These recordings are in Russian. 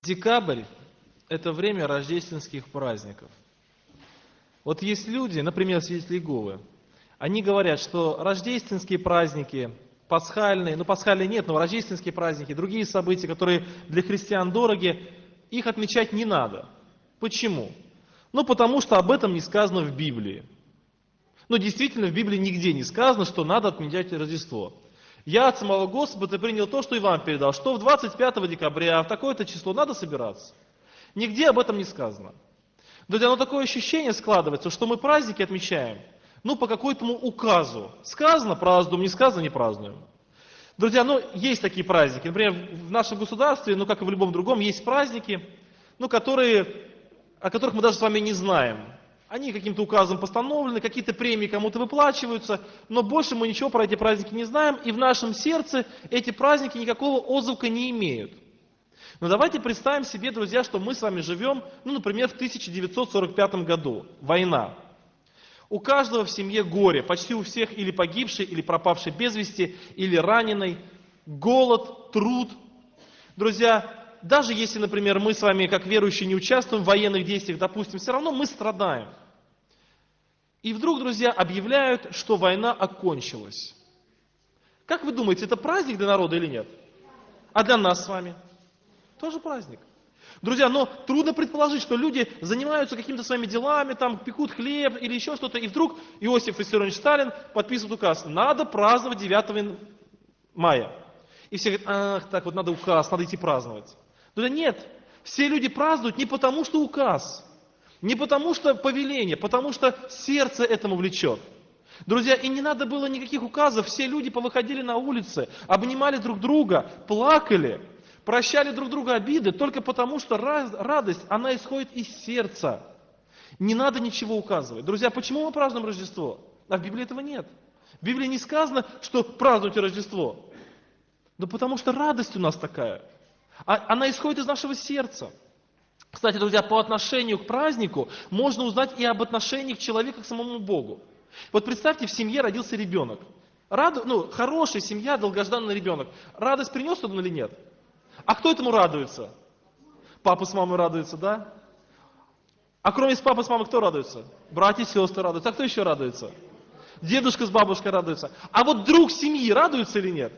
Декабрь– это время рождественских праздников. Вот есть люди, например, свидетели Иеговы, они говорят, что рождественские праздники, пасхальные, пасхальные нет, но рождественские праздники, другие события, которые для христиан дороги, их отмечать не надо. Почему? Потому что об этом не сказано в Библии. Действительно, в Библии нигде не сказано, что надо отмечать Рождество. Я от самого Господа принял то, что и вам передал, что в 25 декабря, в такое-то число надо собираться. Нигде об этом не сказано. Друзья, такое ощущение складывается, что мы праздники отмечаем, по какому-то указу. Сказано – празднуем, не сказано – не празднуем. Друзья, есть такие праздники. Например, в нашем государстве, как и в любом другом, есть праздники, о которых мы даже с вами не знаем. Они каким-то указом постановлены, какие-то премии кому-то выплачиваются, но больше мы ничего про эти праздники не знаем, и в нашем сердце эти праздники никакого отзвука не имеют. Но давайте представим себе, друзья, что мы с вами живем, например, в 1945 году, война. У каждого в семье горе, почти у всех или погибший, или пропавший без вести, или раненый, голод, труд. Друзья, даже если, например, мы с вами, как верующие, не участвуем в военных действиях, допустим, все равно мы страдаем. И вдруг, друзья, объявляют, что война окончилась. Как вы думаете, это праздник для народа или нет? А для нас с вами? Тоже праздник. Друзья, трудно предположить, что люди занимаются какими-то своими делами, пекут хлеб или еще что-то, и вдруг Иосиф Виссарионович Сталин подписывает указ: надо праздновать 9 мая. И все говорят: надо указ, надо идти праздновать. Друзья, нет, все люди празднуют не потому, что указ, не потому, что повеление, потому что сердце этому влечет. Друзья, и не надо было никаких указов, все люди повыходили на улицы, обнимали друг друга, плакали, прощали друг друга обиды, только потому, что радость, она исходит из сердца. Не надо ничего указывать. Друзья, почему мы празднуем Рождество? А в Библии этого нет. В Библии не сказано, что празднуйте Рождество. Потому что радость у нас такая. Она исходит из нашего сердца. Кстати, друзья, по отношению к празднику можно узнать и об отношениях человека к самому Богу. Вот представьте, в семье родился ребенок. Хорошая семья, долгожданный ребенок. Радость принес он или нет? А кто этому радуется? Папа с мамой радуются, да? А кроме папы с мамой кто радуется? Братья и сестры радуются. А кто еще радуется? Дедушка с бабушкой радуются. А вот друг семьи радуется или нет?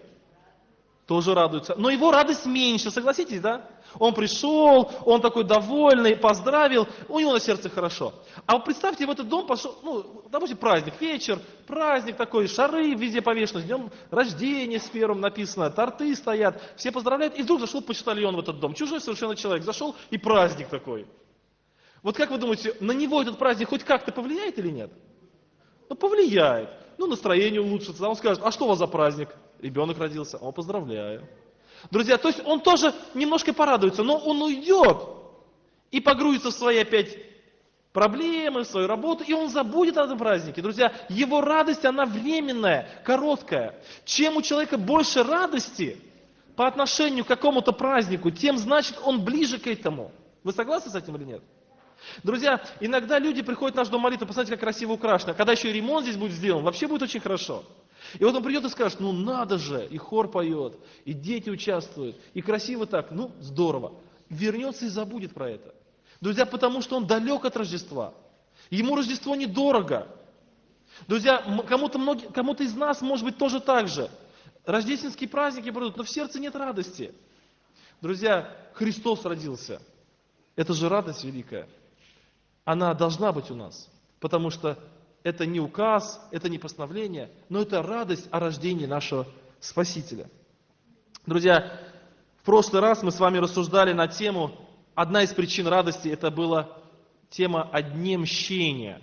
Тоже радуется. Но его радость меньше, согласитесь, да? Он пришел, он такой довольный, поздравил, у него на сердце хорошо. А вот представьте, в этот дом пошел, допустим, праздник, вечер, праздник такой, шары везде повешены, с днем рождения с первым написано, торты стоят, все поздравляют, и вдруг зашел почтальон в этот дом, чужой совершенно человек, зашел, и праздник такой. Вот как вы думаете, на него этот праздник хоть как-то повлияет или нет? Повлияет. Настроение улучшится, он скажет: а что у вас за праздник? Ребенок родился, поздравляю. Друзья, то есть он тоже немножко порадуется, но он уйдет и погрузится в свои опять проблемы, в свою работу, и он забудет об этом празднике. Друзья, его радость, она временная, короткая. Чем у человека больше радости по отношению к какому-то празднику, тем значит он ближе к этому. Вы согласны с этим или нет? Друзья, иногда люди приходят в наш дом молитвы, посмотрите, как красиво украшено. Когда еще и ремонт здесь будет сделан, вообще будет очень хорошо. И вот он придет и скажет: надо же, и хор поет, и дети участвуют, и красиво так, здорово. Вернется и забудет про это. Друзья, потому что он далек от Рождества. Ему Рождество недорого. Друзья, кому-то из нас может быть тоже так же. Рождественские праздники придут, но в сердце нет радости. Друзья, Христос родился. Это же радость великая. Она должна быть у нас, потому что это не указ, это не постановление, но это радость о рождении нашего Спасителя. Друзья, в прошлый раз мы с вами рассуждали на тему, одна из причин радости, это была тема о дне мщения.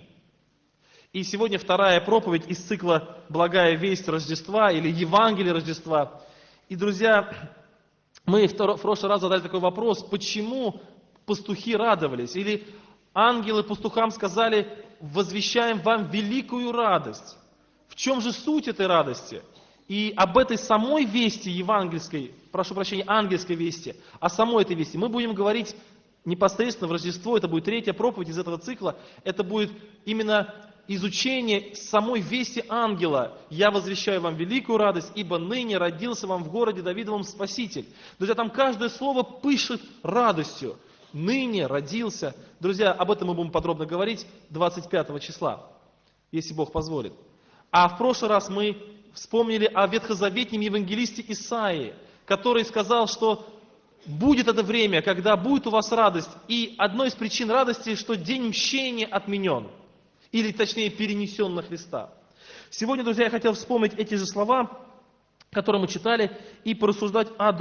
И сегодня вторая проповедь из цикла «Благая весть Рождества» или «Евангелие Рождества». И, друзья, мы в прошлый раз задали такой вопрос: почему пастухи радовались? Или ангелы пастухам сказали: возвещаем вам великую радость. В чем же суть этой радости? И об этой самой вести евангельской, ангельской вести, о самой этой вести мы будем говорить непосредственно в Рождество. Это будет третья проповедь из этого цикла. Это будет именно изучение самой вести ангела. «Я возвещаю вам великую радость, ибо ныне родился вам в городе Давидовом Спаситель». Друзья, там каждое слово пышет радостью. Ныне родился. Друзья, об этом мы будем подробно говорить 25 числа, если Бог позволит. А в прошлый раз мы вспомнили о ветхозаветнем евангелисте Исаии, который сказал, что будет это время, когда будет у вас радость. И одной из причин радости, что день мщения отменен. Или точнее перенесен на Христа. Сегодня, друзья, я хотел вспомнить эти же слова, которые мы читали, и порассуждать о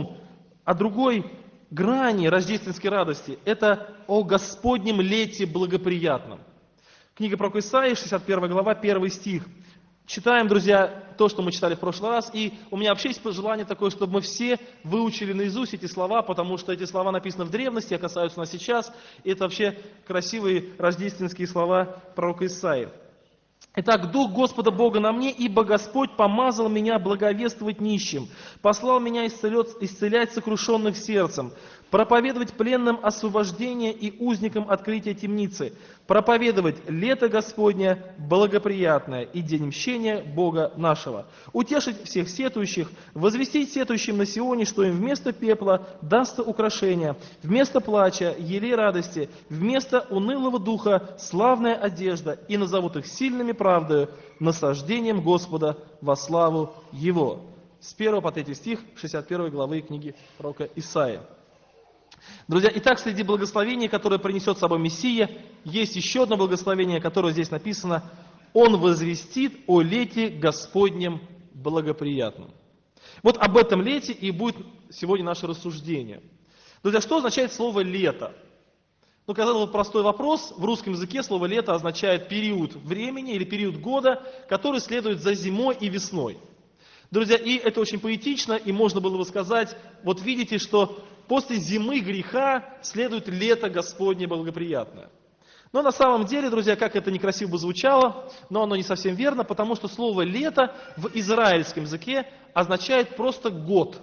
другой грани рождественской радости. Это о Господнем лете благоприятном. Книга пророка Исаии, 61 глава, 1 стих. Читаем, друзья, то, что мы читали в прошлый раз, и у меня вообще есть желание такое, чтобы мы все выучили наизусть эти слова, потому что эти слова написаны в древности, а касаются нас сейчас, и это вообще красивые рождественские слова пророка Исаии. Итак, Дух Господа Бога на мне, ибо Господь помазал меня благовествовать нищим, послал меня исцелять сокрушенных сердцем, проповедовать пленным освобождение и узникам открытие темницы, проповедовать лето Господне благоприятное и день мщения Бога нашего, утешить всех сетующих, возвестить сетующим на Сионе, что им вместо пепла дастся украшение, вместо плача елей радости, вместо унылого духа славная одежда, и назовут их сильными правдою, насаждением Господа во славу Его. С 1 по 3 стих 61 главы книги пророка Исаии. Друзья, итак, среди благословений, которое принесет с собой Мессия, есть еще одно благословение, которое здесь написано: «Он возвестит о лете Господнем благоприятном». Вот об этом лете и будет сегодня наше рассуждение. Друзья, что означает слово «лето»? Ну, казалось бы, простой вопрос. В русском языке слово «лето» означает период времени или период года, который следует за зимой и весной. Друзья, и это очень поэтично, и можно было бы сказать, вот видите, что после зимы греха следует лето Господне благоприятное. Но на самом деле, друзья, как это некрасиво бы звучало, но оно не совсем верно, потому что слово «лето» в израильском языке означает просто «год».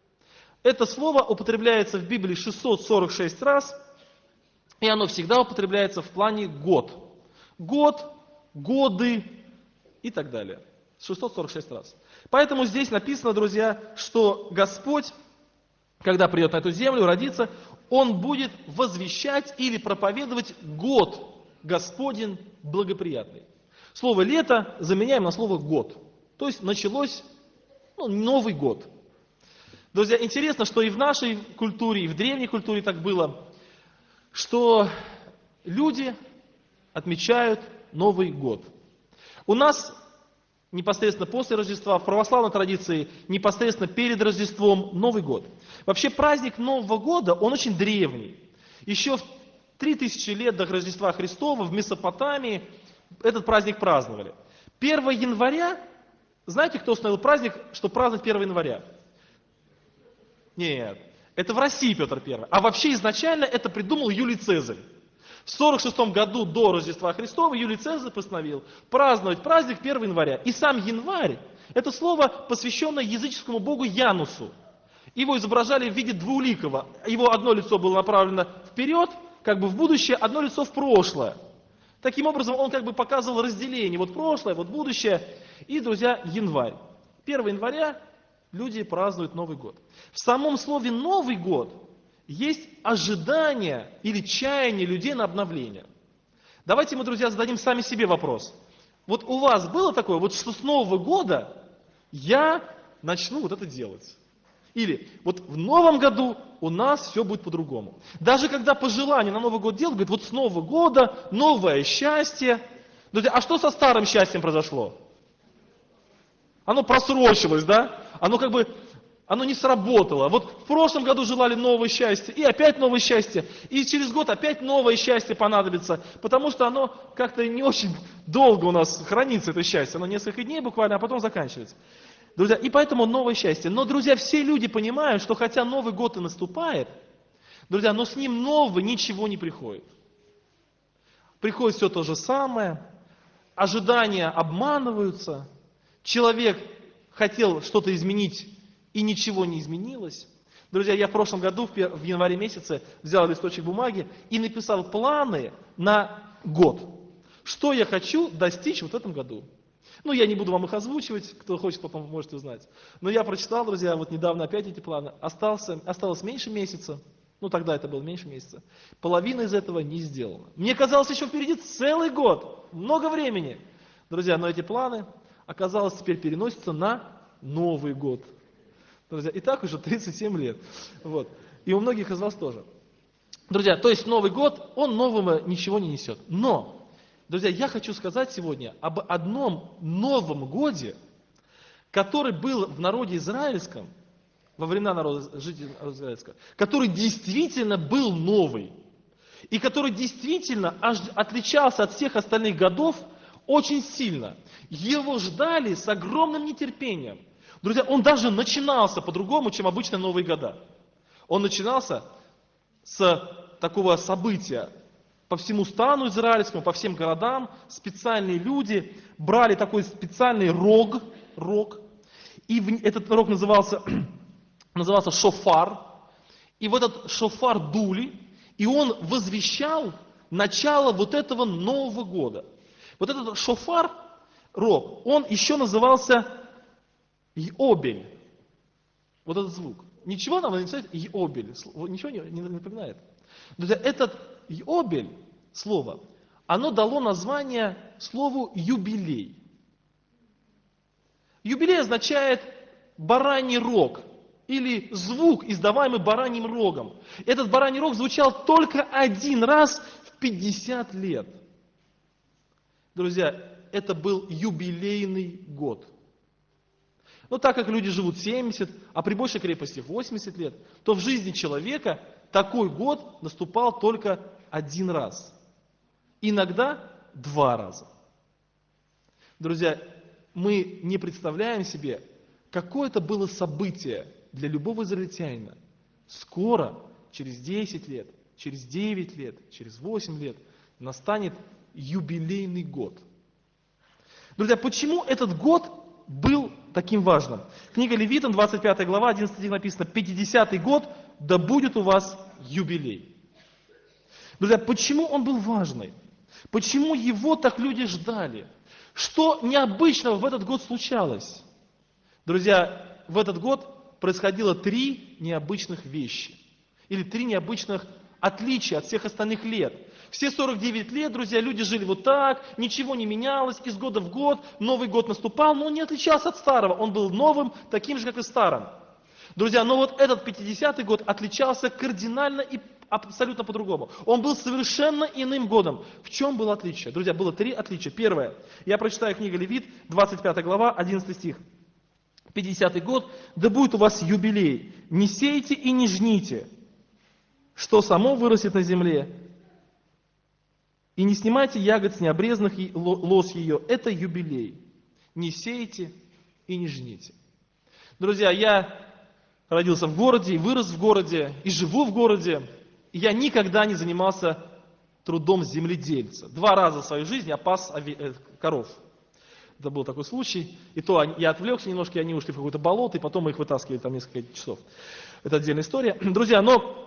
Это слово употребляется в Библии 646 раз, и оно всегда употребляется в плане «год». Год, годы и так далее. 646 раз. Поэтому здесь написано, друзья, что Господь, когда придет на эту землю, родится, Он будет возвещать или проповедовать год Господень благоприятный. Слово «лето» заменяем на слово «год». То есть началось Новый год. Друзья, интересно, что и в нашей культуре, и в древней культуре так было, что люди отмечают Новый год. У нас непосредственно после Рождества, в православной традиции, непосредственно перед Рождеством Новый год. Вообще праздник Нового года, он очень древний. Еще в 3000 лет до Рождества Христова в Месопотамии этот праздник праздновали. 1 января, знаете, кто установил праздник, что праздновать 1 января? Нет, это в России Петр I. А вообще изначально это придумал Юлий Цезарь. В 46 году до Рождества Христова Юлий Цезарь постановил праздновать праздник 1 января. И сам январь, это слово, посвященное языческому богу Янусу. Его изображали в виде двуликого. Его одно лицо было направлено вперед, как бы в будущее, одно лицо в прошлое. Таким образом, он как бы показывал разделение. Вот прошлое, вот будущее. И, друзья, январь. 1 января люди празднуют Новый год. В самом слове «Новый год» есть ожидание или чаяние людей на обновление. Давайте мы, друзья, зададим сами себе вопрос. Вот у вас было такое, вот что с Нового года я начну вот это делать? Или вот в Новом году у нас все будет по-другому. Даже когда пожелание на Новый год делать, говорит, вот с Нового года новое счастье. Друзья, а что со старым счастьем произошло? Оно просрочилось, да? Оно не сработало. Вот в прошлом году желали нового счастья, и опять новое счастье, и через год опять новое счастье понадобится, потому что оно как-то не очень долго у нас хранится, это счастье, оно несколько дней буквально, а потом заканчивается. Друзья, и поэтому новое счастье. Но, друзья, все люди понимают, что хотя Новый год и наступает, друзья, но с ним нового ничего не приходит. Приходит все то же самое, ожидания обманываются, человек хотел что-то изменить, и ничего не изменилось. Друзья, я в прошлом году, в январе месяце, взял листочек бумаги и написал планы на год. Что я хочу достичь вот в этом году? Ну, я не буду вам их озвучивать, кто хочет, потом можете узнать. Но я прочитал, друзья, вот недавно опять эти планы. Осталось меньше месяца, ну тогда это было меньше месяца. Половина из этого не сделана. Мне казалось, еще впереди целый год, много времени. Друзья, но эти планы, оказалось, теперь переносятся на Новый год. Друзья, и так уже 37 лет. Вот. И у многих из вас тоже. Друзья, то есть Новый год, он нового ничего не несет. Но, друзья, я хочу сказать сегодня об одном Новом годе, который был в народе израильском, во времена народа жителей израильского, который действительно был новый. И который действительно отличался от всех остальных годов очень сильно. Его ждали с огромным нетерпением. Друзья, он даже начинался по-другому, чем обычно Новые года. Он начинался с такого события. По всему стану израильскому, по всем городам специальные люди брали такой специальный рог, и этот рог назывался шофар, и в этот шофар дули, и он возвещал начало вот этого Нового года. Вот этот шофар, рог, он еще назывался йобель. Вот этот звук. Ничего нам не написать йобель, ничего не напоминает. Друзья, этот йобель, слово, оно дало название слову юбилей. Юбилей означает бараний рог или звук, издаваемый бараньим рогом. Этот бараний рог звучал только один раз в 50 лет. Друзья, это был юбилейный год. Но так как люди живут 70, а при большей крепости 80 лет, то в жизни человека такой год наступал только один раз. Иногда 2 раза. Друзья, мы не представляем себе, какое это было событие для любого израильтянина. Скоро, через 10 лет, через 9 лет, через 8 лет настанет юбилейный год. Друзья, почему этот год был таким важным? Книга Левитам, 25 глава, 11 стих написано: «50-й год, да будет у вас юбилей». Друзья, почему он был важный? Почему его так люди ждали? Что необычного в этот год случалось? Друзья, в этот год происходило 3 необычных вещи. Или 3 необычных отличия от всех остальных лет. Все 49 лет, друзья, люди жили вот так, ничего не менялось, из года в год, Новый год наступал, но он не отличался от старого, он был новым, таким же, как и старым. Друзья, но вот этот 50-й год отличался кардинально и абсолютно по-другому. Он был совершенно иным годом. В чем было отличие? Друзья, было 3 отличия. Первое. Я прочитаю книгу Левит, 25 глава, 11 стих. 50-й год, да будет у вас юбилей. Не сейте и не жните, что само вырастет на земле. И не снимайте ягод с необрезанных лоз ее. Это юбилей. Не сейте и не жните. Друзья, я родился в городе, и вырос в городе, и живу в городе. И я никогда не занимался трудом земледельца. 2 раза в своей жизни я пас коров. Это был такой случай. И то я отвлекся немножко, и они ушли в какое-то болото, и потом мы их вытаскивали там несколько часов. Это отдельная история. Друзья, но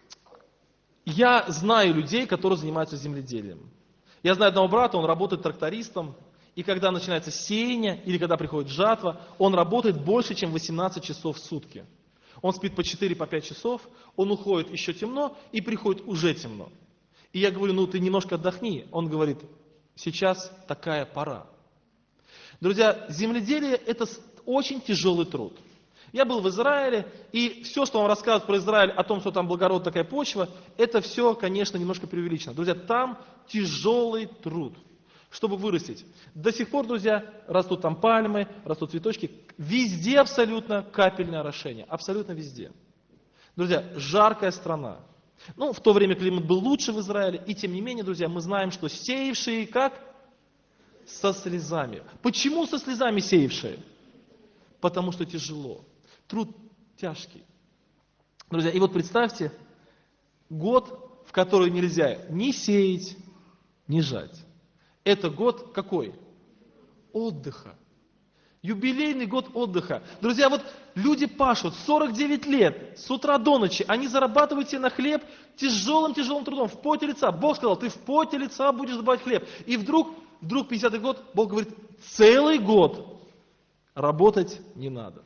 я знаю людей, которые занимаются земледелием. Я знаю одного брата, он работает трактористом, и когда начинается сеяние, или когда приходит жатва, он работает больше, чем 18 часов в сутки. Он спит по 4-5 часов, он уходит еще темно, и приходит уже темно. И я говорю, ну ты немножко отдохни. Он говорит, сейчас такая пора. Друзья, земледелие – это очень тяжелый труд. Я был в Израиле, и все, что вам рассказывают про Израиль, о том, что там благородная такая почва, это все, конечно, немножко преувеличено. Друзья, там тяжелый труд, чтобы вырастить. До сих пор, друзья, растут там пальмы, растут цветочки. Везде абсолютно капельное орошение, абсолютно везде. Друзья, жаркая страна. Ну, в то время климат был лучше в Израиле, и тем не менее, друзья, мы знаем, что сеявшие как? Со слезами. Почему со слезами сеявшие? Потому что тяжело. Труд тяжкий. Друзья, и вот представьте, год, в который нельзя ни сеять, ни жать. Это год какой? Отдыха. Юбилейный год отдыха. Друзья, вот люди пашут 49 лет, с утра до ночи, они зарабатывают себе на хлеб тяжелым трудом, в поте лица. Бог сказал, ты в поте лица будешь добывать хлеб. И вдруг 50-й год, Бог говорит, целый год работать не надо.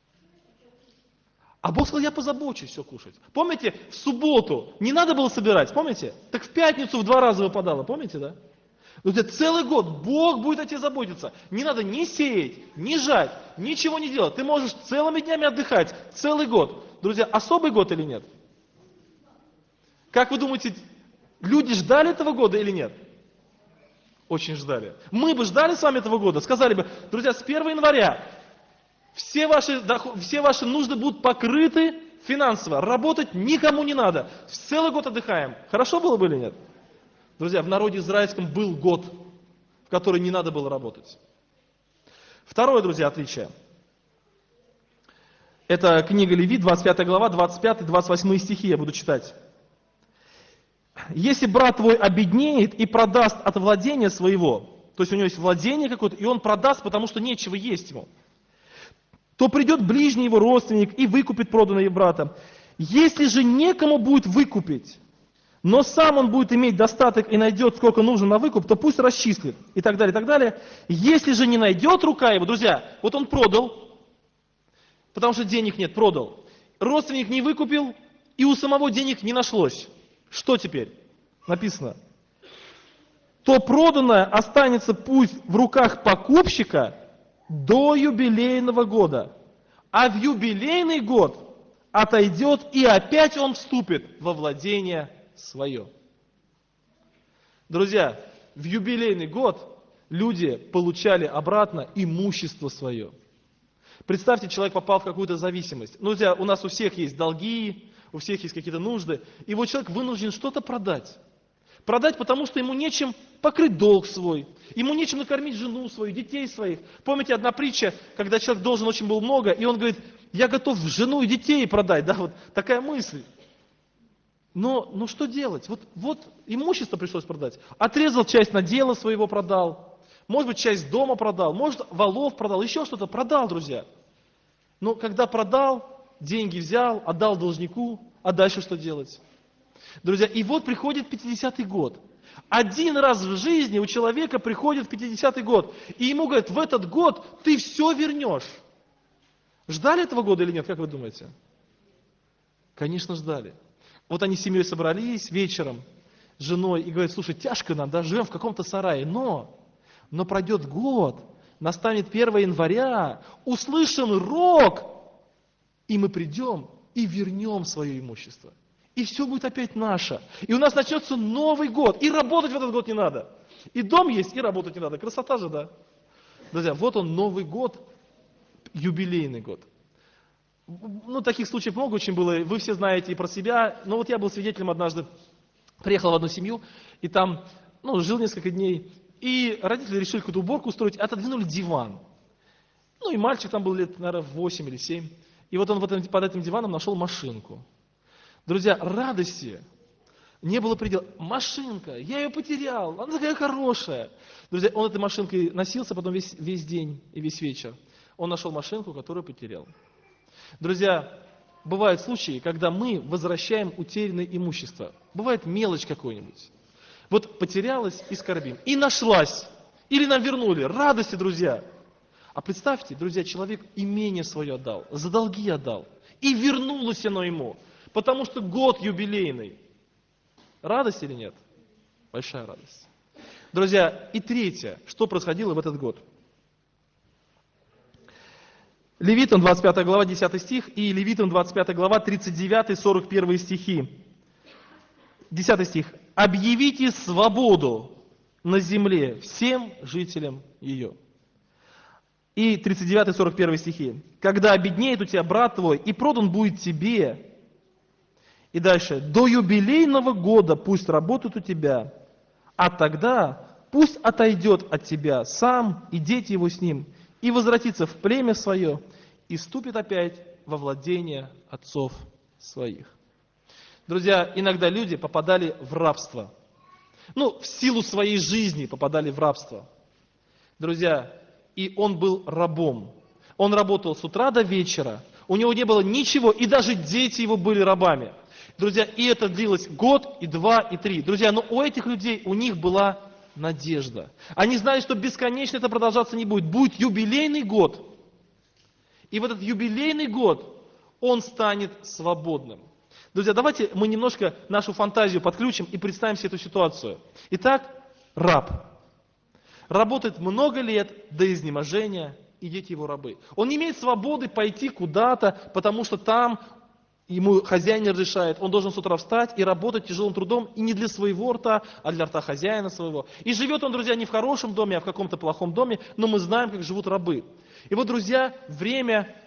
А Бог сказал, я позабочусь все кушать. Помните, в субботу не надо было собирать, помните? Так в пятницу в 2 раза выпадало, помните, да? Вот это целый год Бог будет о тебе заботиться. Не надо ни сеять, ни жать, ничего не делать. Ты можешь целыми днями отдыхать, целый год. Друзья, особый год или нет? Как вы думаете, люди ждали этого года или нет? Очень ждали. Мы бы ждали с вами этого года, сказали бы, друзья, с 1 января все ваши нужды будут покрыты финансово, работать никому не надо. Целый год отдыхаем. Хорошо было бы или нет? Друзья, в народе израильском был год, в который не надо было работать. Второе, друзья, отличие. Это книга Левит, 25 глава, 25-28 стихи я буду читать. Если брат твой обеднеет и продаст от владения своего, то есть у него есть владение какое-то, и он продаст, потому что нечего есть ему, то придет ближний его родственник и выкупит проданного брата. Если же некому будет выкупить, но сам он будет иметь достаток и найдет, сколько нужно на выкуп, то пусть расчислит, и так далее, и так далее. Если же не найдет рука его, друзья, вот он продал, потому что денег нет, продал. Родственник не выкупил, и у самого денег не нашлось. Что теперь? Написано. То проданное останется пусть в руках покупщика до юбилейного года, а в юбилейный год отойдет, и опять он вступит во владение свое. Друзья, в юбилейный год люди получали обратно имущество свое. Представьте, человек попал в какую-то зависимость. Ну, друзья, у нас у всех есть долги, у всех есть какие-то нужды, и вот человек вынужден что-то продать. Продать, потому что ему нечем покрыть долг свой, ему нечем накормить жену свою, детей своих. Помните, одна притча, когда человек должен очень был много, и он говорит, я готов жену и детей продать, да, вот такая мысль. Но что делать? Вот имущество пришлось продать. Отрезал часть надела своего, продал. Может быть, часть дома продал. Может, волов продал. Еще что-то продал, друзья. Но когда продал, деньги взял, отдал должнику, а дальше что делать? Друзья, и вот приходит 50-й год. Один раз в жизни у человека приходит 50-й год. И ему говорят, в этот год ты все вернешь. Ждали этого года или нет, как вы думаете? Конечно, ждали. Вот они с семьей собрались вечером с женой и говорят, слушай, тяжко нам, да, живем в каком-то сарае, но пройдет год, настанет 1 января, услышим рог, и мы придем и вернем свое имущество. И все будет опять наше. И у нас начнется Новый год, и работать в этот год не надо. И дом есть, и работать не надо. Красота же, да? Друзья, вот он Новый год, юбилейный год. Ну, таких случаев много очень было, вы все знаете и про себя. Но вот я был свидетелем однажды, приехал в одну семью, и там, жил несколько дней, и родители решили какую-то уборку устроить, отодвинули диван. Ну, и мальчик там был лет, наверное, 8 или 7. И вот он под этим диваном нашел машинку. Друзья, радости не было предела. Машинка, я ее потерял, она такая хорошая. Друзья, он этой машинкой носился потом весь день и весь вечер. Он нашел машинку, которую потерял. Друзья, бывают случаи, когда мы возвращаем утерянное имущество. Бывает мелочь какой-нибудь. Вот потерялась и скорбим. И нашлась. Или нам вернули. Радости, друзья. А представьте, друзья, человек имение свое отдал, за долги отдал. И вернулось оно ему. Потому что год юбилейный. Радость или нет? Большая радость. Друзья, и третье, что происходило в этот год. Левитам 25 глава 10 стих и Левитам 25 глава 39-41 стихи. 10 стих. «Объявите свободу на земле всем жителям ее». И 39-41 стихи. «Когда обеднеет у тебя брат твой, и продан будет тебе». И дальше. «До юбилейного года пусть работают у тебя, а тогда пусть отойдет от тебя сам и дети его с ним, и возвратится в племя свое, и вступит опять во владение отцов своих». Друзья, иногда люди попадали в рабство. В силу своей жизни попадали в рабство. Друзья, и он был рабом. Он работал с утра до вечера, у него не было ничего, и даже дети его были рабами. Друзья, и это длилось год, и 2, и 3. Друзья, но у этих людей, у них была надежда. Они знали, что бесконечно это продолжаться не будет. Будет юбилейный год. И в этот юбилейный год он станет свободным. Друзья, давайте мы немножко нашу фантазию подключим и представим себе эту ситуацию. Итак, раб. Работает много лет до изнеможения, и дети его рабы. Он не имеет свободы пойти куда-то, потому что там ему хозяин не разрешает. Он должен с утра встать и работать тяжелым трудом, и не для своего рта, а для рта хозяина своего. И живет он, друзья, не в хорошем доме, а в каком-то плохом доме, но мы знаем, как живут рабы. И вот, друзья, время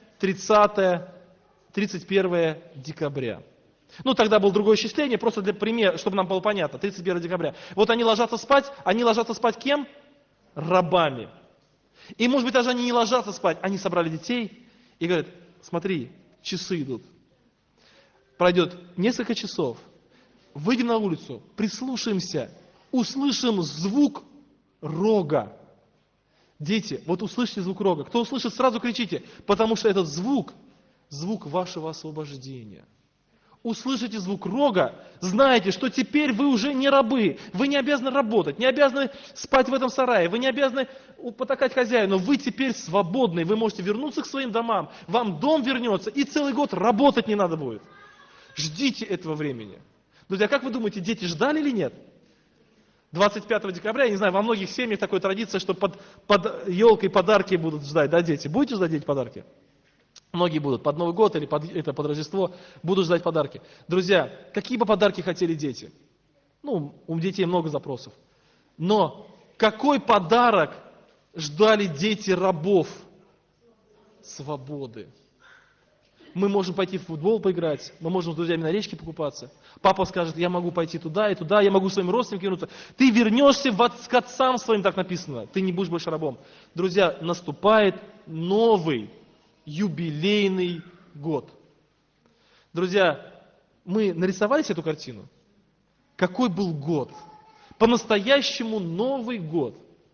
31 декабря. Ну, тогда было другое исчисление, просто для примера, чтобы нам было понятно, 31 декабря. Вот они ложатся спать кем? Рабами. И, может быть, даже они не ложатся спать, они собрали детей и говорят, смотри, часы идут. Пройдет несколько часов, выйдем на улицу, прислушаемся, услышим звук рога. Дети, вот услышите звук рога. Кто услышит, сразу кричите, потому что этот звук, звук вашего освобождения. Услышите звук рога, знаете, что теперь вы уже не рабы, вы не обязаны работать, не обязаны спать в этом сарае, вы не обязаны потакать хозяину, вы теперь свободны, вы можете вернуться к своим домам, вам дом вернется, и целый год работать не надо будет. Ждите этого времени. Друзья, как вы думаете, дети ждали или нет? 25 декабря, я не знаю, во многих семьях такая традиция, что под елкой подарки будут ждать, да, дети? Будете ждать дети подарки? Многие будут под Новый год или под Рождество будут ждать подарки. Друзья, какие бы подарки хотели дети? Ну, у детей много запросов. Но какой подарок ждали дети рабов? Свободы. Мы можем пойти в футбол поиграть, мы можем с друзьями на речке покупаться. Папа скажет, я могу пойти туда и туда, я могу к своим родственникам вернуться. Ты вернешься к отцам своим, так написано. Ты не будешь больше рабом. Друзья, наступает новый юбилейный год. Друзья, мы нарисовали себе эту картину? Какой был год? По-настоящему Новый год.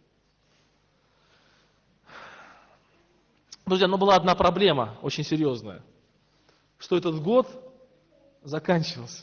Друзья, но была одна проблема, очень серьезная. Что этот год заканчивался.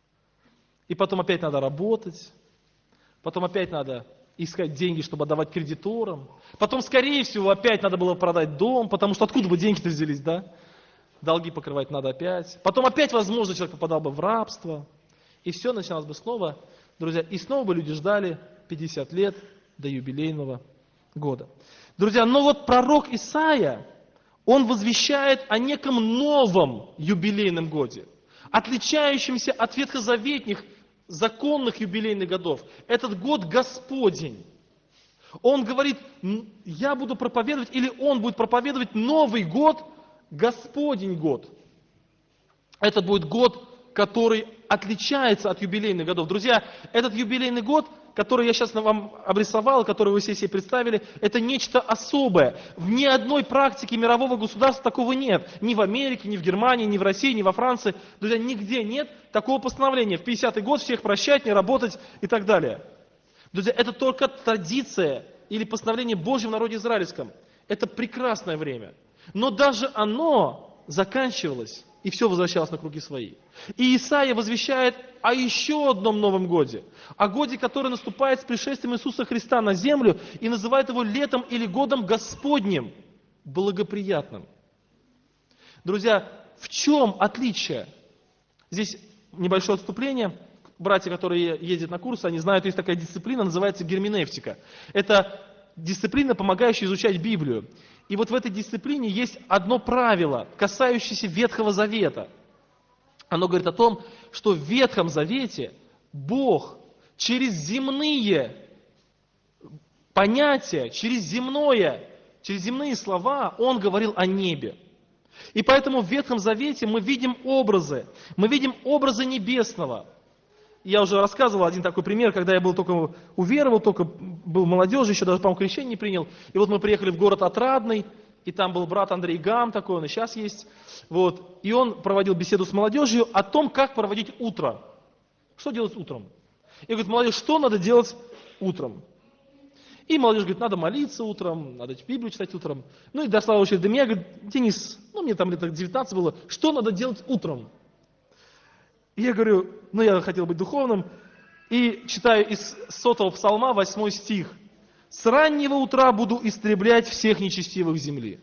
И потом опять надо работать. Потом опять надо искать деньги, чтобы отдавать кредиторам. Потом, скорее всего, опять надо было продать дом, потому что откуда бы деньги-то взялись, да? Долги покрывать надо опять. Потом опять, возможно, человек попадал бы в рабство. И все начиналось бы снова, друзья. И снова бы люди ждали 50 лет до юбилейного года. Друзья, но вот пророк Исаия, он возвещает о неком новом юбилейном годе, отличающемся от ветхозаветных законных юбилейных годов. Этот год Господень. Он говорит, я буду проповедовать, или он будет проповедовать Новый год, Господень год. Это будет год, который отличается от юбилейных годов. Друзья, этот юбилейный год, который я сейчас вам обрисовал, который вы все себе представили, это нечто особое. В ни одной практике мирового государства такого нет. Ни в Америке, ни в Германии, ни в России, ни во Франции. Друзья, нигде нет такого постановления. В 50-й год всех прощать, не работать и так далее. Друзья, это только традиция или постановление Божье в народе израильском. Это прекрасное время. Но даже оно заканчивалось, и все возвращалось на круги свои. И Исаия возвещает о еще одном Новом годе. О годе, который наступает с пришествием Иисуса Христа на землю и называет его летом или годом Господним, благоприятным. Друзья, в чем отличие? Здесь небольшое отступление. Братья, которые ездят на курсы, они знают, есть такая дисциплина, называется герменевтика. Это дисциплина, помогающая изучать Библию. И вот в этой дисциплине есть одно правило, касающееся Ветхого Завета. Оно говорит о том, что в Ветхом Завете Бог через земные понятия, через земные слова, Он говорил о небе. И поэтому в Ветхом Завете мы видим образы образы небесного. Я уже рассказывал один такой пример, когда я был только уверовал, только был молодежью, еще даже, по-моему, крещение не принял. И вот мы приехали в город Отрадный, и там был брат Андрей Гам, такой он и сейчас есть. Вот. И он проводил беседу с молодежью о том, как проводить утро. Что делать утром? И говорит, молодежь, что надо делать утром? И молодежь говорит, надо молиться утром, надо Библию читать утром. Ну и дошла очередь до меня, говорит, Денис, ну мне там лет 19 было, что надо делать утром? И я говорю, ну я хотел быть духовным, и читаю из 100-го псалма 8 стих. «С раннего утра буду истреблять всех нечестивых земли».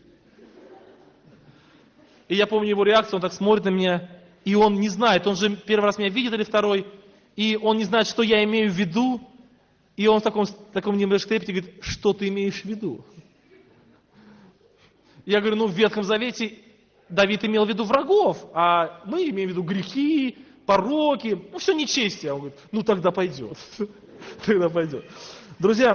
И я помню его реакцию, он так смотрит на меня, и он не знает, он же первый раз меня видит или второй, и он не знает, что я имею в виду, и он в таком немножко трепете говорит, что ты имеешь в виду? Я говорю, ну в Ветхом Завете Давид имел в виду врагов, а мы имеем в виду грехи, пороки, ну все нечестие. Он говорит, ну тогда пойдет. Тогда пойдет. Друзья,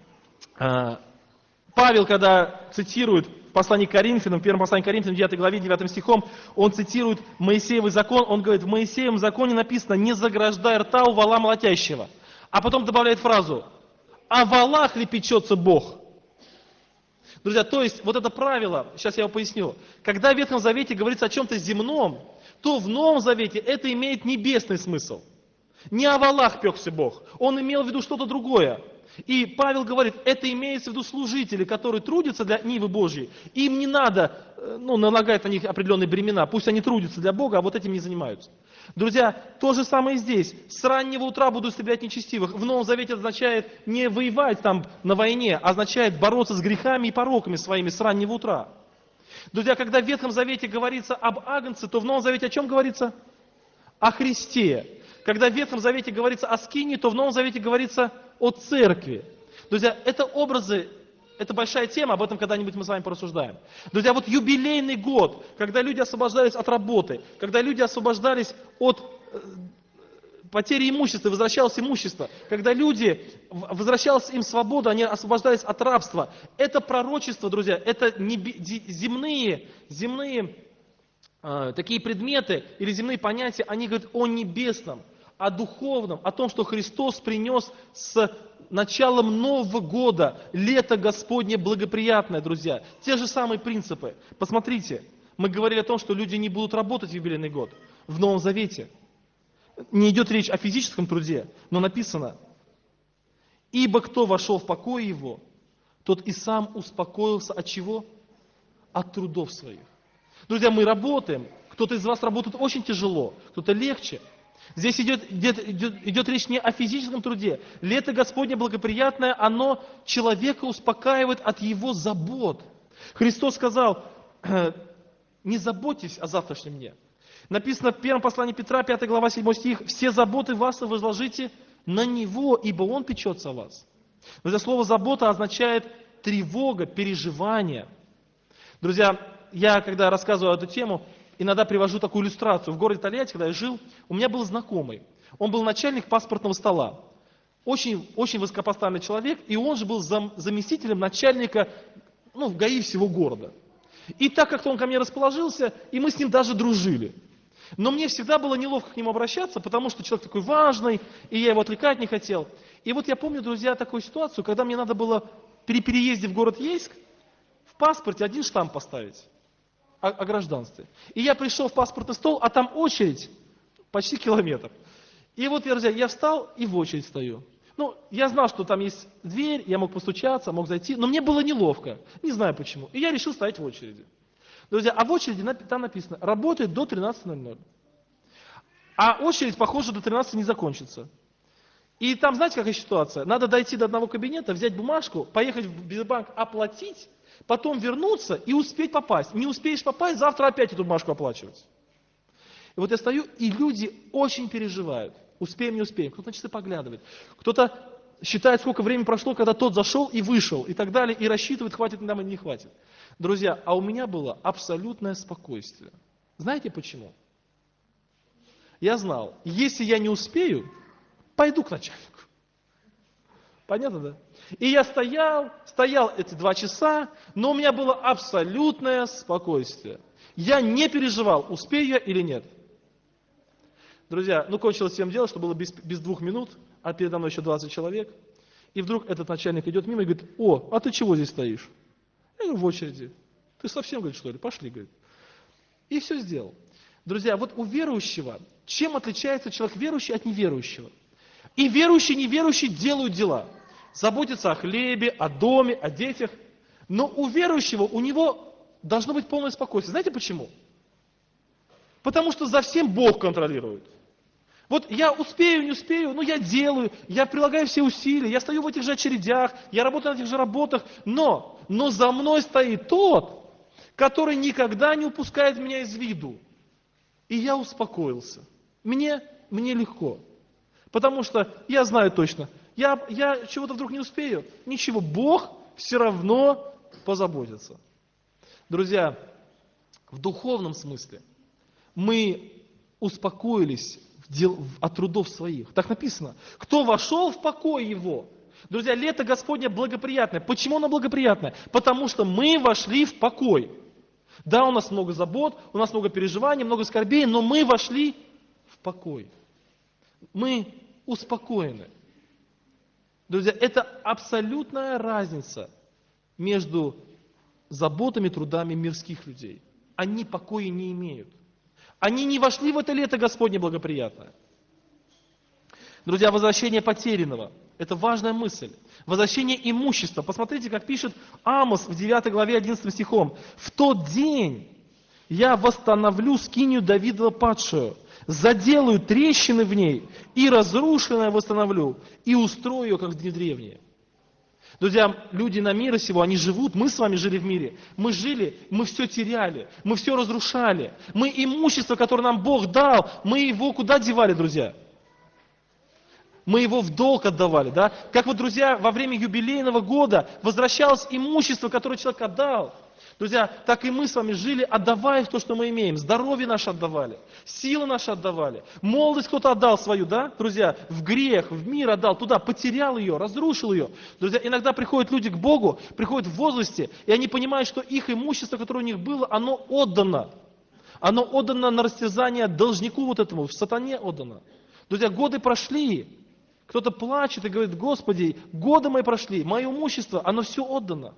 Павел, когда цитирует послание к Коринфянам, в первом послании к Коринфянам, 9 главе, 9 стихом, он цитирует Моисеевый закон, он говорит, в Моисеевом законе написано, не заграждай рта у вола молотящего. А потом добавляет фразу, о волах ли печется Бог? Друзья, то есть вот это правило, сейчас я его поясню, когда в Ветхом Завете говорится о чем-то земном, то в Новом Завете это имеет небесный смысл. Не о волах пекся Бог, он имел в виду что-то другое. И Павел говорит, это имеется в виду служители, которые трудятся для Нивы Божьей. Им не надо налагать на них определенные бремена, пусть они трудятся для Бога, а вот этим не занимаются. Друзья, то же самое и здесь. С раннего утра буду истреблять нечестивых. В Новом Завете означает не воевать там на войне, а означает бороться с грехами и пороками своими с раннего утра. Друзья, когда в Ветхом Завете говорится об Агнце, то в Новом Завете о чем говорится? О Христе. Когда в Ветхом Завете говорится о скинии, то в Новом Завете говорится о церкви. Друзья, это образы, это большая тема, об этом когда-нибудь мы с вами порассуждаем. Друзья, вот юбилейный год, когда люди освобождались от работы, когда люди освобождались от потери имущества, возвращалось имущество, когда люди, возвращалась им свобода, они освобождались от рабства. Это пророчество, друзья, это земные такие предметы или земные понятия, они говорят о небесном, о духовном, о том, что Христос принес с началом Нового года, лето Господне благоприятное, друзья. Те же самые принципы. Посмотрите, мы говорили о том, что люди не будут работать в юбилейный год в Новом Завете. Не идет речь о физическом труде, но написано, ибо кто вошел в покой его, тот и сам успокоился от чего? От трудов своих. Друзья, мы работаем, кто-то из вас работает очень тяжело, кто-то легче. Здесь идет речь не о физическом труде. Лето Господне благоприятное, оно человека успокаивает от его забот. Христос сказал, не заботьтесь о завтрашнем дне. Написано в первом послании Петра, 5 глава, 7 стих, все заботы ваши возложите на Него, ибо Он печется о вас. Друзья, слово забота означает тревога, переживание. Друзья, я когда рассказываю эту тему, иногда привожу такую иллюстрацию. В городе Тольятти, когда я жил, у меня был знакомый. Он был начальник паспортного стола. Очень, очень высокопоставленный человек, и он же был заместителем начальника в ГАИ всего города. И так как-то он ко мне расположился, и мы с ним даже дружили. Но мне всегда было неловко к нему обращаться, потому что человек такой важный, и я его отвлекать не хотел. И вот я помню, друзья, такую ситуацию, когда мне надо было при переезде в город Ейск в паспорте один штамп поставить о гражданстве. И я пришел в паспортный стол, а там очередь почти километр. И вот, друзья, я встал и в очередь стою. Я знал, что там есть дверь, я мог постучаться, мог зайти, но мне было неловко, не знаю почему. И я решил стоять в очереди. Друзья, а в очереди там написано, работает до 13:00. А очередь, похоже, до 13 не закончится. И там, знаете, какая ситуация? Надо дойти до одного кабинета, взять бумажку, поехать в Сбербанк, оплатить, потом вернуться и успеть попасть. Не успеешь попасть, завтра опять эту бумажку оплачивать. И вот я стою, и люди очень переживают. Успеем, не успеем. Кто-то на часы поглядывает. Кто-то считает, сколько времени прошло, когда тот зашел и вышел, и так далее, и рассчитывает, хватит нам или не хватит. Друзья, а у меня было абсолютное спокойствие. Знаете почему? Я знал, если я не успею, пойду к начальнику. Понятно, да? И я стоял эти 2 часа, но у меня было абсолютное спокойствие. Я не переживал, успею я или нет. Друзья, кончилось тем дело, что было без 2 минут, а передо мной еще 20 человек. И вдруг этот начальник идет мимо и говорит, а ты чего здесь стоишь? Я говорю, в очереди. Ты совсем, говорит, что ли? Пошли, говорит. И все сделал. Друзья, вот у верующего, чем отличается человек верующий от неверующего? И верующий, и неверующий делают дела. заботиться о хлебе, о доме, о детях. Но у верующего, у него должно быть полное спокойствие. Знаете почему? Потому что за всем Бог контролирует. Вот я успею, не успею, но я делаю, я прилагаю все усилия, я стою в этих же очередях, я работаю на этих же работах, но за мной стоит тот, который никогда не упускает меня из виду. И я успокоился. Мне легко. Потому что я знаю точно, я чего-то вдруг не успею, ничего, Бог все равно позаботится. Друзья, в духовном смысле мы успокоились от трудов своих. Так написано. Кто вошел в покой его? Друзья, лето Господне благоприятное. Почему оно благоприятное? Потому что мы вошли в покой. Да, у нас много забот, у нас много переживаний, много скорбей, но мы вошли в покой. Мы успокоены. Друзья, это абсолютная разница между заботами, трудами мирских людей. Они покоя не имеют. Они не вошли в это лето Господне благоприятное. Друзья, возвращение потерянного – это важная мысль. Возвращение имущества. Посмотрите, как пишет Амос в 9 главе 11 стихом. «В тот день я восстановлю скинию Давидова падшую, заделаю трещины в ней, и разрушенное восстановлю, и устрою ее, как в дни древние». Друзья, люди на мире сего, они живут, мы с вами жили в мире. Мы жили, мы все теряли, мы все разрушали. Мы имущество, которое нам Бог дал, мы его куда девали, друзья? Мы его в долг отдавали, да? Как вот, друзья, во время юбилейного года возвращалось имущество, которое человек отдал. Друзья, так и мы с вами жили, отдавая то, что мы имеем. Здоровье наше отдавали, силы наши отдавали. Молодость кто-то отдал свою, да, друзья? В грех, в мир отдал, туда, потерял ее, разрушил ее. Друзья, иногда приходят люди к Богу, приходят в возрасте, и они понимают, что их имущество, которое у них было, оно отдано. Оно отдано на растерзание должнику вот этому, в сатане отдано. Друзья, годы прошли. Кто-то плачет и говорит: Господи, годы мои прошли, мое имущество, оно все отдано.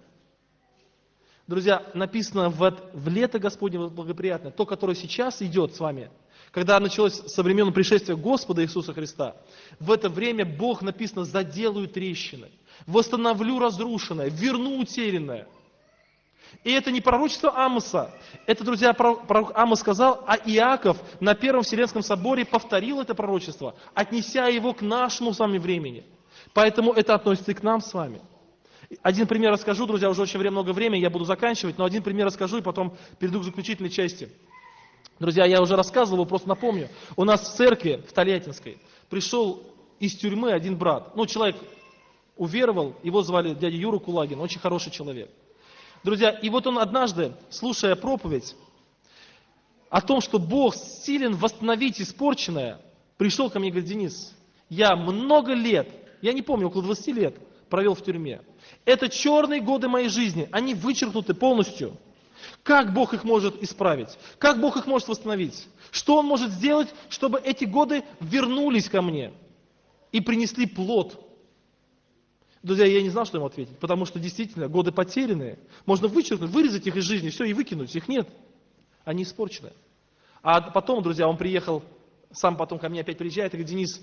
Друзья, написано в лето Господне благоприятное, то, которое сейчас идет с вами, когда началось со времен пришествия Господа Иисуса Христа, в это время Бог, написано, заделаю трещины, восстановлю разрушенное, верну утерянное. И это не пророчество Амоса, это, друзья, пророк Амос сказал, а Иаков на Первом Вселенском соборе повторил это пророчество, отнеся его к нашему с вами времени. Поэтому это относится и к нам с вами. Один пример расскажу, друзья, уже очень много времени, я буду заканчивать, но один пример расскажу и потом перейду к заключительной части. Друзья, я уже рассказывал, просто напомню. У нас в церкви, в Тольяттинской, пришел из тюрьмы один брат. Человек уверовал, его звали дядя Юра Кулагин, очень хороший человек. Друзья, и вот он однажды, слушая проповедь о том, что Бог силен восстановить испорченное, пришел ко мне и говорит: Денис, я много лет, я не помню, около 20 лет провел в тюрьме. Это черные годы моей жизни, они вычеркнуты полностью. Как Бог их может исправить? Как Бог их может восстановить? Что Он может сделать, чтобы эти годы вернулись ко мне и принесли плод? Друзья, я не знал, что ему ответить, потому что действительно годы потерянные. Можно вычеркнуть, вырезать их из жизни, все, и выкинуть. Их нет. Они испорчены. А потом, друзья, он приехал, сам потом ко мне опять приезжает и говорит: Денис,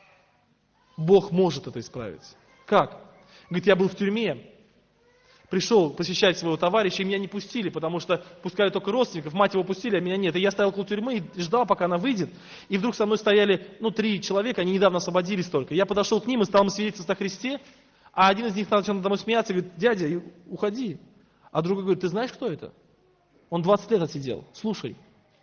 Бог может это исправить. Как? Говорит, я был в тюрьме, пришел посещать своего товарища, и меня не пустили, потому что пускали только родственников, мать его пустили, а меня нет. И я стоял около тюрьмы и ждал, пока она выйдет. И вдруг со мной стояли, 3 человека, они недавно освободились только. Я подошел к ним и стал им свидетельствовать о Христе, а один из них начал надо мной смеяться и говорит: дядя, уходи. А другой говорит: ты знаешь, кто это? Он 20 лет отсидел, слушай.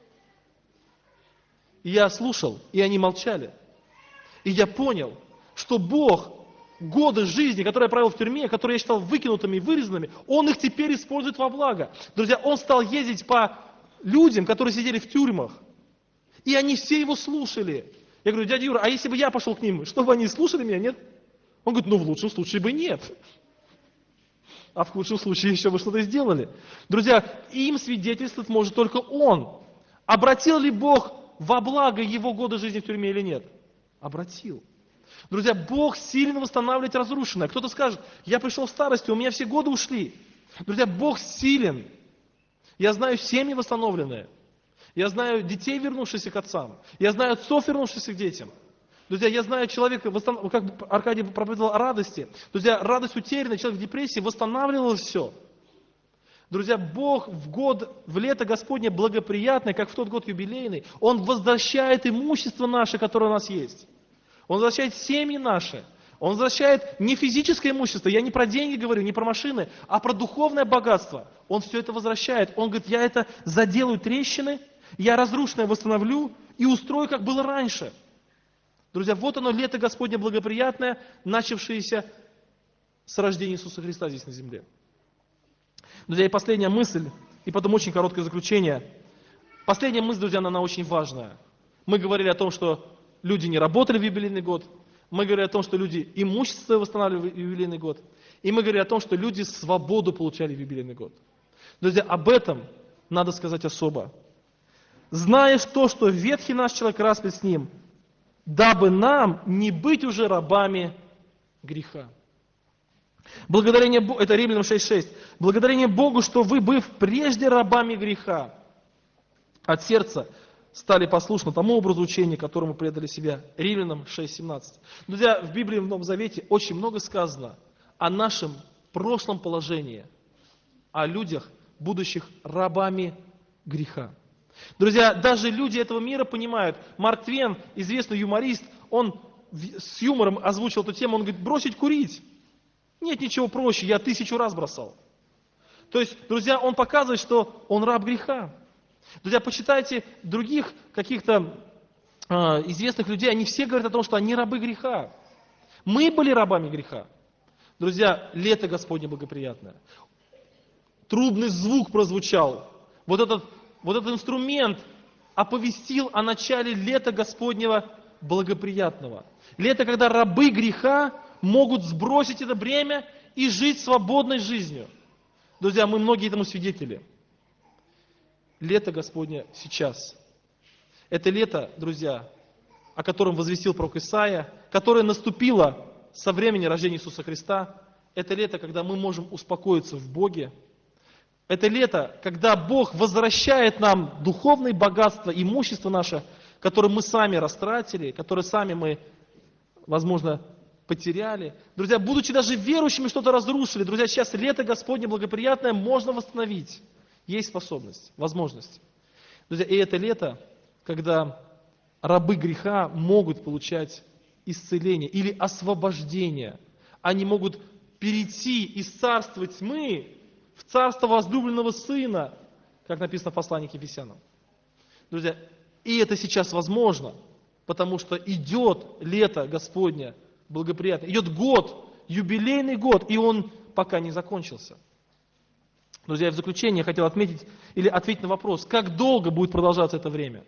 И я слушал, и они молчали. И я понял, что Бог годы жизни, которые я провел в тюрьме, которые я считал выкинутыми и вырезанными, Он их теперь использует во благо. Друзья, Он стал ездить по людям, которые сидели в тюрьмах, и они все Его слушали. Я говорю: дядя Юра, а если бы я пошел к ним, чтобы они слушали меня, нет? Он говорит: в лучшем случае бы нет. А в худшем случае еще бы что-то сделали. Друзья, им свидетельствовать может только Он. Обратил ли Бог во благо его годы жизни в тюрьме или нет? Обратил. Друзья, Бог силен восстанавливать разрушенное. Кто-то скажет: я пришел в старости, у меня все годы ушли. Друзья, Бог силен. Я знаю семьи восстановленные. Я знаю детей, вернувшихся к отцам. Я знаю отцов, вернувшихся к детям. Друзья, я знаю человека, как Аркадий проповедовал о радости. Друзья, радость утеряна, человек в депрессии восстанавливал все. Друзья, Бог в лето Господне благоприятное, как в тот год юбилейный, Он возвращает имущество наше, которое у нас есть. Он возвращает семьи наши. Он возвращает не физическое имущество, я не про деньги говорю, не про машины, а про духовное богатство. Он все это возвращает. Он говорит, я это заделаю трещины, я разрушенное восстановлю и устрою, как было раньше. Друзья, вот оно, лето Господне благоприятное, начавшееся с рождения Иисуса Христа здесь на земле. Друзья, и последняя мысль, и потом очень короткое заключение. Последняя мысль, друзья, она очень важная. Мы говорили о том, что люди не работали в юбилейный год. Мы говорили о том, что люди имущество восстанавливали в юбилейный год. И мы говорили о том, что люди свободу получали в юбилейный год. Друзья, об этом надо сказать особо. Зная то, что ветхий наш человек распят с ним, дабы нам не быть уже рабами греха. Благодарение Богу, это Римлянам 6:6. Благодарение Богу, что вы, быв прежде рабами греха, от сердца стали послушны тому образу учения, которому предали себя. Римлянам 6:17. Друзья, в Библии, в Новом Завете очень много сказано о нашем прошлом положении, о людях, будущих рабами греха. Друзья, даже люди этого мира понимают. Марк Твен, известный юморист, он с юмором озвучил эту тему, он говорит, бросить курить. Нет ничего проще, я 1000 раз бросал. То есть, друзья, он показывает, что он раб греха. Друзья, почитайте других каких-то известных людей, они все говорят о том, что они рабы греха. Мы были рабами греха. Друзья, лето Господне благоприятное. Трубный звук прозвучал. Вот этот инструмент оповестил о начале лета Господнего благоприятного. Лето, когда рабы греха могут сбросить это бремя и жить свободной жизнью. Друзья, мы многие этому свидетели. Лето Господне сейчас. Это лето, друзья, о котором возвестил пророк Исаия, которое наступило со времени рождения Иисуса Христа. Это лето, когда мы можем успокоиться в Боге. Это лето, когда Бог возвращает нам духовные богатства, имущество наше, которое мы сами растратили, которое сами мы, возможно, потеряли. Друзья, будучи даже верующими, что-то разрушили. Друзья, сейчас лето Господне благоприятное можно восстановить. Есть способность, возможность. Друзья, и это лето, когда рабы греха могут получать исцеление или освобождение. Они могут перейти из царства тьмы в царство возлюбленного Сына, как написано в послании к Ефесянам. Друзья, и это сейчас возможно, потому что идет лето Господне благоприятное. Идет год, юбилейный год, и он пока не закончился. Друзья, в заключение я хотел отметить или ответить на вопрос, как долго будет продолжаться это время.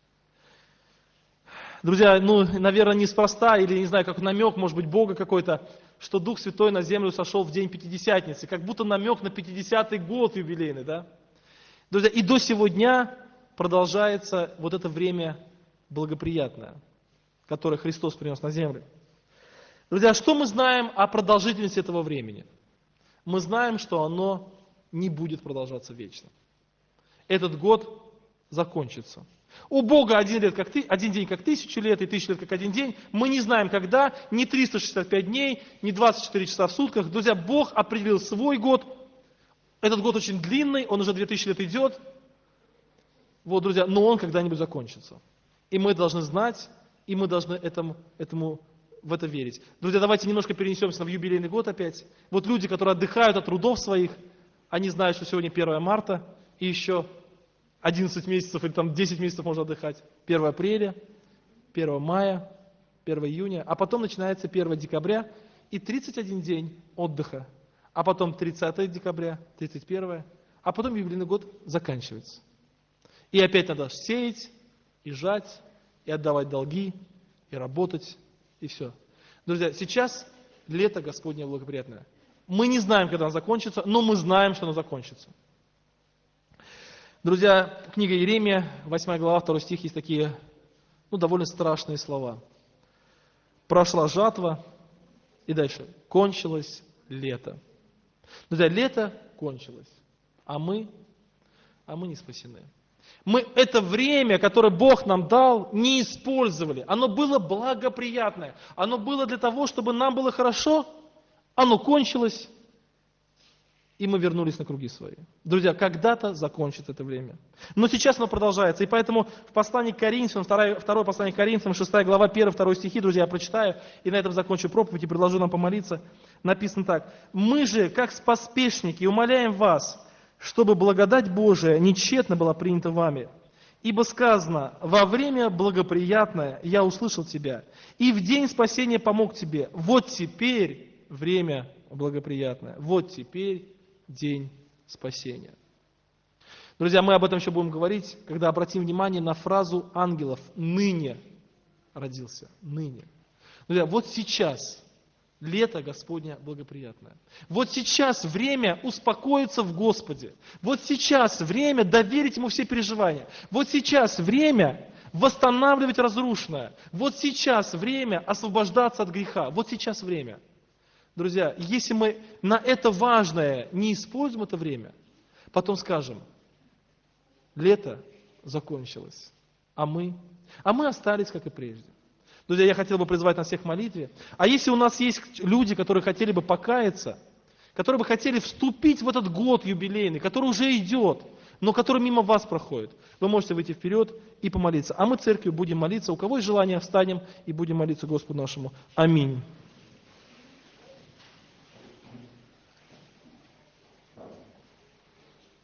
Друзья, наверное, неспроста, или не знаю, как намек, может быть, Бога какой-то, что Дух Святой на землю сошел в день Пятидесятницы, как будто намек на 50-й год юбилейный, да? Друзья, и до сего дня продолжается вот это время благоприятное, которое Христос принес на землю. Друзья, что мы знаем о продолжительности этого времени? Мы знаем, что оно не будет продолжаться вечно. Этот год закончится. У Бога один день как 1000 лет, и 1000 лет как один день. Мы не знаем, когда, не 365 дней, не 24 часа в сутках. Друзья, Бог определил свой год. Этот год очень длинный, он уже 2000 лет идет. Вот, друзья, но он когда-нибудь закончится. И мы должны знать, и мы должны в это верить. Друзья, давайте немножко перенесемся в юбилейный год опять. Вот люди, которые отдыхают от трудов своих, они знают, что сегодня 1 марта, и еще 11 месяцев или там 10 месяцев можно отдыхать. 1 апреля, 1 мая, 1 июня, а потом начинается 1 декабря и 31 день отдыха. А потом 30 декабря, 31, а потом юбилейный год заканчивается. И опять надо сеять, и жать, и отдавать долги, и работать, и все. Друзья, сейчас лето Господне благоприятное. Мы не знаем, когда оно закончится, но мы знаем, что оно закончится. Друзья, книга Иеремия, 8 глава, 2 стих, есть такие, довольно страшные слова. Прошла жатва, и дальше, кончилось лето. Друзья, лето кончилось, а мы не спасены. Мы это время, которое Бог нам дал, не использовали. Оно было благоприятное. Оно было для того, чтобы нам было хорошо. Оно кончилось, и мы вернулись на круги свои. Друзья, когда-то закончится это время. Но сейчас оно продолжается. И поэтому в послании к Коринфянам, второе послание к Коринфянам, 6 глава, 1-2 стихи, друзья, я прочитаю, и на этом закончу проповедь, и предложу нам помолиться. Написано так. «Мы же, как поспешники, умоляем вас, чтобы благодать Божия нечетно была принята вами. Ибо сказано, во время благоприятное я услышал тебя, и в день спасения помог тебе. Вот теперь время благоприятное. Вот теперь день спасения». Друзья, мы об этом еще будем говорить, когда обратим внимание на фразу ангелов «ныне родился». Ныне. Друзья, вот сейчас лето Господня благоприятное. Вот сейчас время успокоиться в Господе. Вот сейчас время доверить Ему все переживания. Вот сейчас время восстанавливать разрушенное. Вот сейчас время освобождаться от греха. Вот сейчас время. Друзья, если мы на это важное не используем это время, потом скажем, лето закончилось, а мы остались, как и прежде. Друзья, я хотел бы призвать нас всех к молитве. А если у нас есть люди, которые хотели бы покаяться, которые бы хотели вступить в этот год юбилейный, который уже идет, но который мимо вас проходит, вы можете выйти вперед и помолиться. А мы церковью будем молиться. У кого есть желание, встанем и будем молиться Господу нашему. Аминь.